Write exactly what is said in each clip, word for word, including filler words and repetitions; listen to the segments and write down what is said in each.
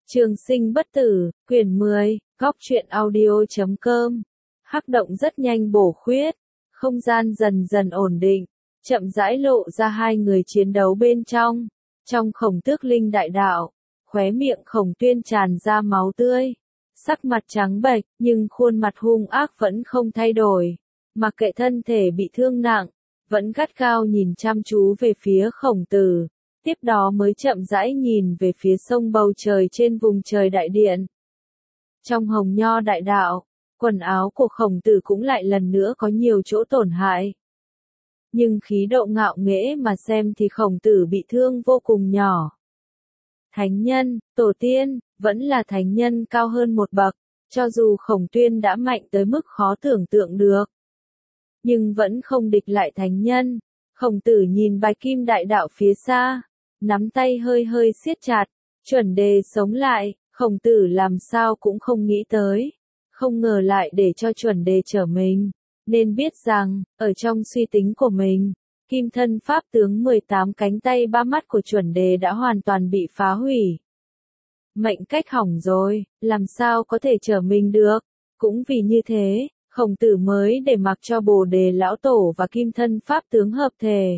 Trường sinh bất tử, quyển mười, góc truyện audio chấm com. Hắc động rất nhanh bổ khuyết, không gian dần dần ổn định, chậm rãi lộ ra hai người chiến đấu bên trong. Trong Khổng Tước Linh đại đạo, khóe miệng Khổng Tuyên tràn ra máu tươi, sắc mặt trắng bệch, nhưng khuôn mặt hung ác vẫn không thay đổi, mặc kệ thân thể bị thương nặng, vẫn gắt gao nhìn chăm chú về phía Khổng Tử. Tiếp đó mới chậm rãi nhìn về phía sông bầu trời trên vùng trời đại điện. Trong Hồng Nho đại đạo, quần áo của Khổng Tử cũng lại lần nữa có nhiều chỗ tổn hại. Nhưng khí độ ngạo nghễ mà xem thì Khổng Tử bị thương vô cùng nhỏ. Thánh nhân, tổ tiên, vẫn là thánh nhân cao hơn một bậc, cho dù Khổng Tuyên đã mạnh tới mức khó tưởng tượng được. Nhưng vẫn không địch lại thánh nhân. Khổng Tử nhìn Bạch Kim đại đạo phía xa, nắm tay hơi hơi siết chặt, chuẩn đề sống lại, Khổng Tử làm sao cũng không nghĩ tới, không ngờ lại để cho chuẩn đề trở mình, nên biết rằng, ở trong suy tính của mình, kim thân pháp tướng mười tám cánh tay ba mắt của chuẩn đề đã hoàn toàn bị phá hủy. Mệnh cách hỏng rồi, làm sao có thể trở mình được, cũng vì như thế, Khổng Tử mới để mặc cho Bồ Đề lão tổ và kim thân pháp tướng hợp thể.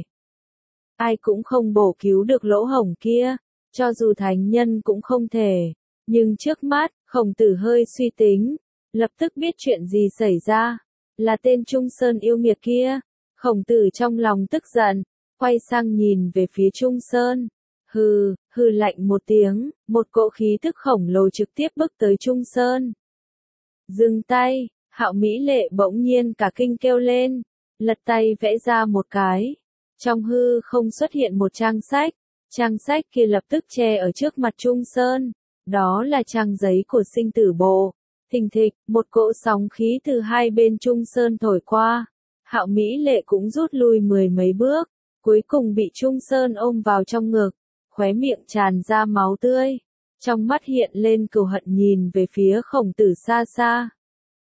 Ai cũng không bổ cứu được lỗ hổng kia, cho dù thánh nhân cũng không thể. Nhưng trước mắt, Khổng Tử hơi suy tính, lập tức biết chuyện gì xảy ra, là tên Trung Sơn yêu nghiệt kia. Khổng Tử trong lòng tức giận, quay sang nhìn về phía Trung Sơn. Hừ, hừ lạnh một tiếng, một cỗ khí tức khổng lồ trực tiếp bước tới Trung Sơn. Dừng tay, Hạo Mỹ Lệ bỗng nhiên cả kinh kêu lên, lật tay vẽ ra một cái. Trong hư không xuất hiện một trang sách, trang sách kia lập tức che ở trước mặt Trung Sơn, đó là trang giấy của sinh tử bộ. Thình thịch, một cỗ sóng khí từ hai bên Trung Sơn thổi qua, Hạo Mỹ Lệ cũng rút lui mười mấy bước, cuối cùng bị Trung Sơn ôm vào trong ngực, khóe miệng tràn ra máu tươi, trong mắt hiện lên cừu hận nhìn về phía Khổng Tử xa xa.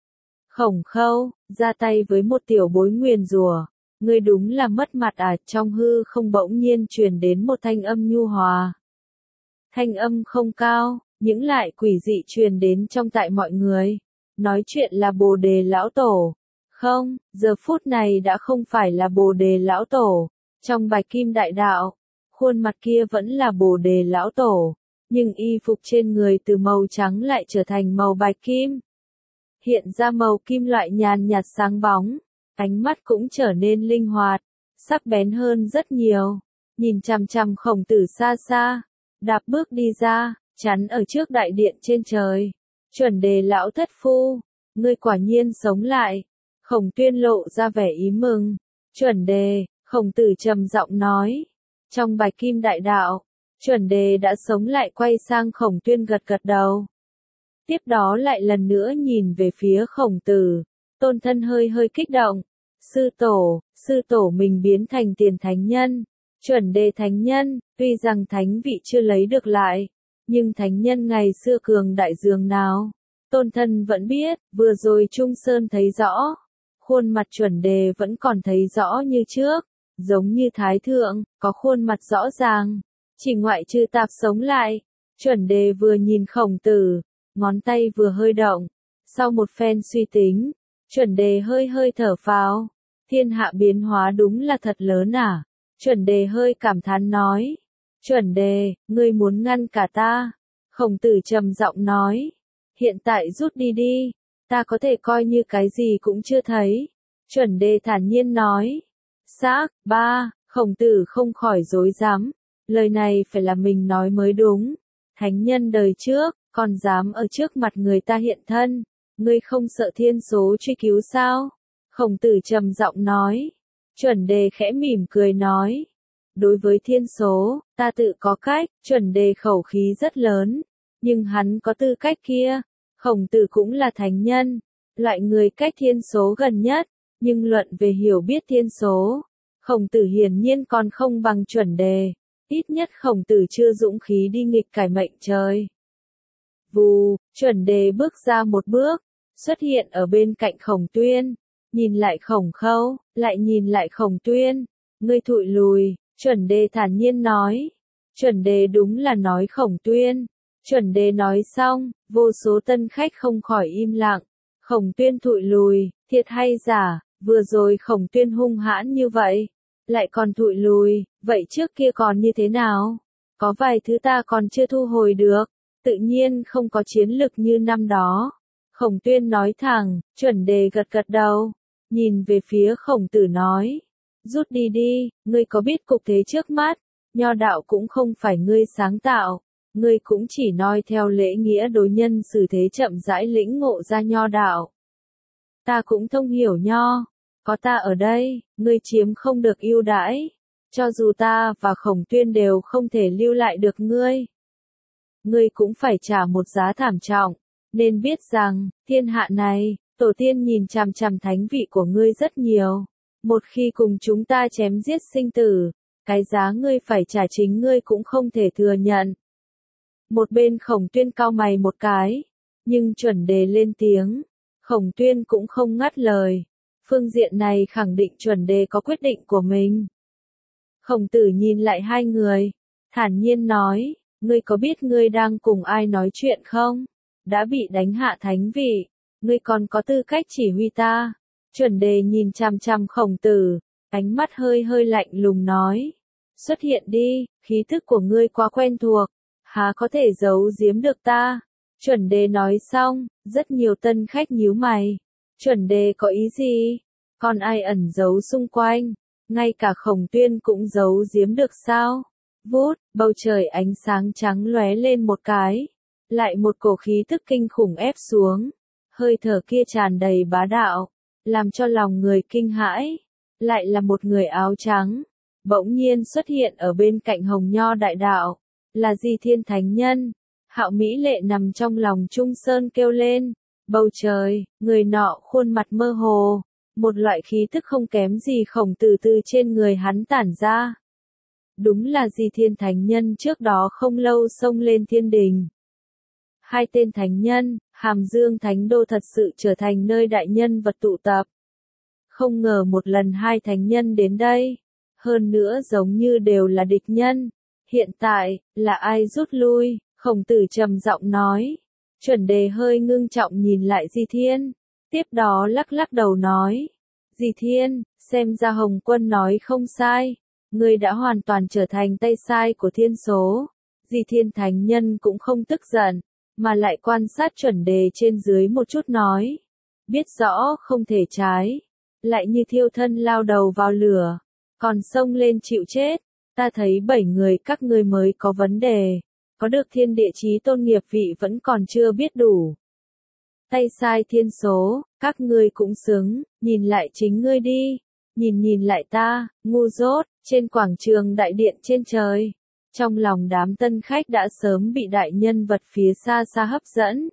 Khổng Khâu, ra tay với một tiểu bối nguyền rủa. Ngươi đúng là mất mặt à, trong hư không bỗng nhiên truyền đến một thanh âm nhu hòa. Thanh âm không cao, những lại quỷ dị truyền đến trong tại mọi người. Nói chuyện là Bồ Đề lão tổ. Không, giờ phút này đã không phải là Bồ Đề lão tổ. Trong Bạch Kim đại đạo, khuôn mặt kia vẫn là Bồ Đề lão tổ, nhưng y phục trên người từ màu trắng lại trở thành màu bạch kim. Hiện ra màu kim loại nhàn nhạt sáng bóng. Ánh mắt cũng trở nên linh hoạt, sắc bén hơn rất nhiều, nhìn chằm chằm Khổng Tử xa xa, đạp bước đi ra, chắn ở trước đại điện trên trời. Chuẩn đề lão thất phu, ngươi quả nhiên sống lại. Khổng Tuyên lộ ra vẻ ý mừng. Chuẩn đề, Khổng Tử trầm giọng nói. Trong Bạch Kim đại đạo, chuẩn đề đã sống lại quay sang Khổng Tuyên gật gật đầu. Tiếp đó lại lần nữa nhìn về phía Khổng Tử. Tôn thân hơi hơi kích động. Sư tổ, sư tổ mình biến thành tiền thánh nhân, chuẩn đề thánh nhân, tuy rằng thánh vị chưa lấy được lại, nhưng thánh nhân ngày xưa cường đại dường nào. Tôn thân vẫn biết, vừa rồi Trung Sơn thấy rõ, khuôn mặt chuẩn đề vẫn còn thấy rõ như trước, giống như Thái Thượng, có khuôn mặt rõ ràng, chỉ ngoại trừ tạp sống lại. Chuẩn đề vừa nhìn Khổng Tử, ngón tay vừa hơi động, sau một phen suy tính, chuẩn đề hơi hơi thở phào. Thiên hạ biến hóa đúng là thật lớn à? Chuẩn đề hơi cảm thán nói. Chuẩn đề, ngươi muốn ngăn cả ta? Khổng Tử trầm giọng nói. Hiện tại rút đi đi, ta có thể coi như cái gì cũng chưa thấy. Chuẩn đề thản nhiên nói. Xác, ba, Khổng Tử không khỏi dối dám. Lời này phải là mình nói mới đúng. Thánh nhân đời trước, còn dám ở trước mặt người ta hiện thân. Ngươi không sợ thiên số truy cứu sao? Khổng Tử trầm giọng nói. Chuẩn đề khẽ mỉm cười nói. Đối với thiên số, ta tự có cách. Chuẩn đề khẩu khí rất lớn, nhưng hắn có tư cách kia. Khổng Tử cũng là thánh nhân, loại người cách thiên số gần nhất, nhưng luận về hiểu biết thiên số, Khổng Tử hiển nhiên còn không bằng chuẩn đề. Ít nhất Khổng Tử chưa dũng khí đi nghịch cải mệnh trời. Vù, chuẩn đề bước ra một bước, xuất hiện ở bên cạnh Khổng Tuyên, nhìn lại Khổng Khâu, lại nhìn lại Khổng Tuyên. Ngươi thụi lùi, chuẩn đề thản nhiên nói. Chuẩn đề đúng là nói Khổng Tuyên. Chuẩn đề nói xong, vô số tân khách không khỏi im lặng. Khổng Tuyên thụi lùi, thiệt hay giả, vừa rồi Khổng Tuyên hung hãn như vậy, lại còn thụi lùi, vậy trước kia còn như thế nào? Có vài thứ ta còn chưa thu hồi được, tự nhiên không có chiến lực như năm đó. Khổng Tuyên nói thẳng, Chuẩn đề gật gật đầu, nhìn về phía Khổng Tử nói, rút đi đi, ngươi có biết cục thế trước mắt, nho đạo cũng không phải ngươi sáng tạo, ngươi cũng chỉ noi theo lễ nghĩa đối nhân xử thế chậm rãi lĩnh ngộ ra nho đạo. Ta cũng thông hiểu nho, có ta ở đây, ngươi chiếm không được ưu đãi, cho dù ta và Khổng Tuyên đều không thể lưu lại được ngươi. Ngươi cũng phải trả một giá thảm trọng, nên biết rằng, thiên hạ này, tổ tiên nhìn chằm chằm thánh vị của ngươi rất nhiều. Một khi cùng chúng ta chém giết sinh tử, cái giá ngươi phải trả chính ngươi cũng không thể thừa nhận. Một bên Khổng Tuyên cau mày một cái, nhưng Chuẩn đề lên tiếng, Khổng Tuyên cũng không ngắt lời. Phương diện này khẳng định Chuẩn đề có quyết định của mình. Khổng Tử nhìn lại hai người, thản nhiên nói, ngươi có biết ngươi đang cùng ai nói chuyện không? Đã bị đánh hạ thánh vị, ngươi còn có tư cách chỉ huy ta. Chuẩn đề nhìn chằm chằm Khổng Tử, ánh mắt hơi hơi lạnh lùng nói, xuất hiện đi, khí thức của ngươi quá quen thuộc, há có thể giấu giếm được ta. Chuẩn đề nói xong, rất nhiều tân khách nhíu mày. Chuẩn đề có ý gì? Còn ai ẩn giấu xung quanh? Ngay cả Khổng Tuyên cũng giấu giếm được sao? Vút, bầu trời ánh sáng trắng lóe lên một cái. Lại một cổ khí tức kinh khủng ép xuống. Hơi thở kia tràn đầy bá đạo, làm cho lòng người kinh hãi. Lại là một người áo trắng, bỗng nhiên xuất hiện ở bên cạnh Hồng Nho đại đạo. Là Di Thiên Thánh Nhân. Hạo Mỹ Lệ nằm trong lòng Trung Sơn kêu lên. Bầu trời, người nọ khuôn mặt mơ hồ. Một loại khí tức không kém gì Khổng Tử từ trên người hắn tản ra. Đúng là Di Thiên Thánh Nhân trước đó không lâu xông lên thiên đình. Hai tên thánh nhân, Hàm Dương Thánh Đô thật sự trở thành nơi đại nhân vật tụ tập. Không ngờ một lần hai thánh nhân đến đây. Hơn nữa giống như đều là địch nhân. Hiện tại, là ai rút lui? Khổng Tử trầm giọng nói. Chuẩn đề hơi ngưng trọng nhìn lại Di Thiên. Tiếp đó lắc lắc đầu nói. Di Thiên, xem ra Hồng Quân nói không sai. Ngươi đã hoàn toàn trở thành tay sai của thiên số. Di Thiên Thánh Nhân cũng không tức giận, mà lại quan sát chuẩn đề trên dưới một chút nói. Biết rõ không thể trái. Lại như thiêu thân lao đầu vào lửa. Còn xông lên chịu chết. Ta thấy bảy người các ngươi mới có vấn đề. Có được thiên địa chí tôn nghiệp vị vẫn còn chưa biết đủ. Tay sai thiên số, các ngươi cũng xứng, nhìn lại chính ngươi đi. Nhìn nhìn lại ta, ngu dốt, trên quảng trường đại điện trên trời. Trong lòng đám tân khách đã sớm bị đại nhân vật phía xa xa hấp dẫn.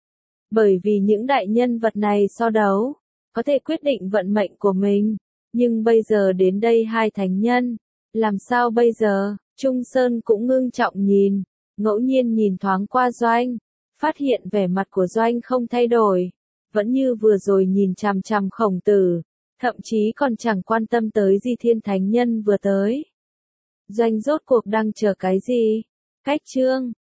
Bởi vì những đại nhân vật này so đấu, có thể quyết định vận mệnh của mình. Nhưng bây giờ đến đây hai thánh nhân, làm sao bây giờ? Trung Sơn cũng ngưng trọng nhìn, ngẫu nhiên nhìn thoáng qua Doanh, phát hiện vẻ mặt của Doanh không thay đổi, vẫn như vừa rồi nhìn chằm chằm Khổng Tử, thậm chí còn chẳng quan tâm tới Di Thiên Thánh Nhân vừa tới. Doanh rốt cuộc đang chờ cái gì? Cách chương